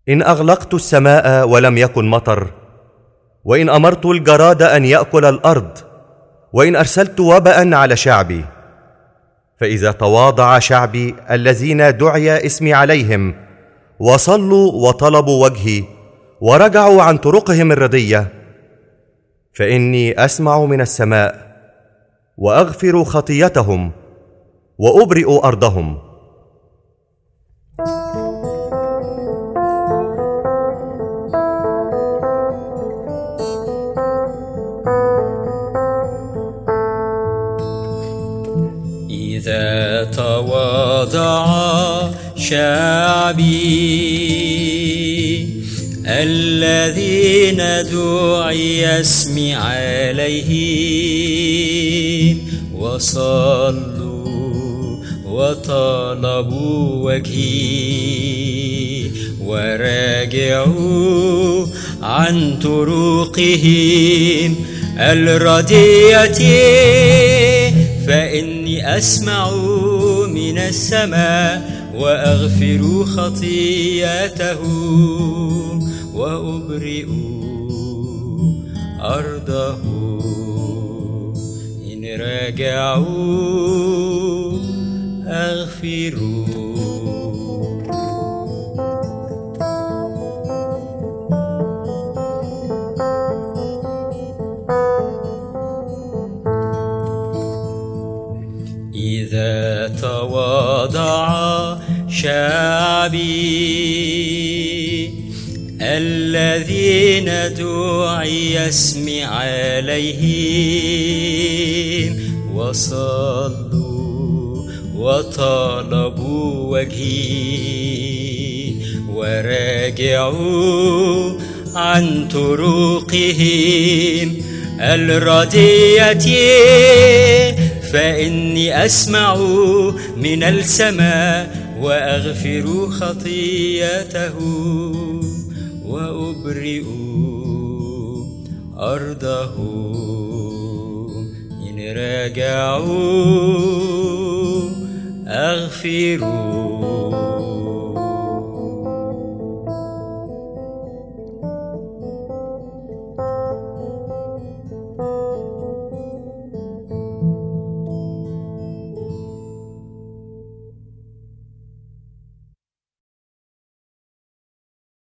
إن أغلقت السماء ولم يكن مطر، وإن أمرت الجراد أن يأكل الأرض، وإن أرسلت وباء على شعبي، فإذا تواضع شعبي الذين دعي اسمي عليهم وصلوا وطلبوا وجهي ورجعوا عن طرقهم الردية، فإني أسمع من السماء وأغفر خطيتهم وأبرئ أرضهم. إذا تواضع شعبي الذين دعي اسمي عليهم وصلوا وطلبوا وجهي وراجعوا عن طرقهم الردية، فإني أسمع من السماء وأغفر خطيئتهم وأبرئ أرضهم. إن رجعوا أغفروا. إذا تواضع شعبي الذين دعي اسمي عليهم وصلوا وطلبوا وجهي وراجعوا عن طرقهم الردية، فإني أسمع من السماء وأغفر خطيئتهم وأبرئ أرضهم. إن رجعوا أغفروا.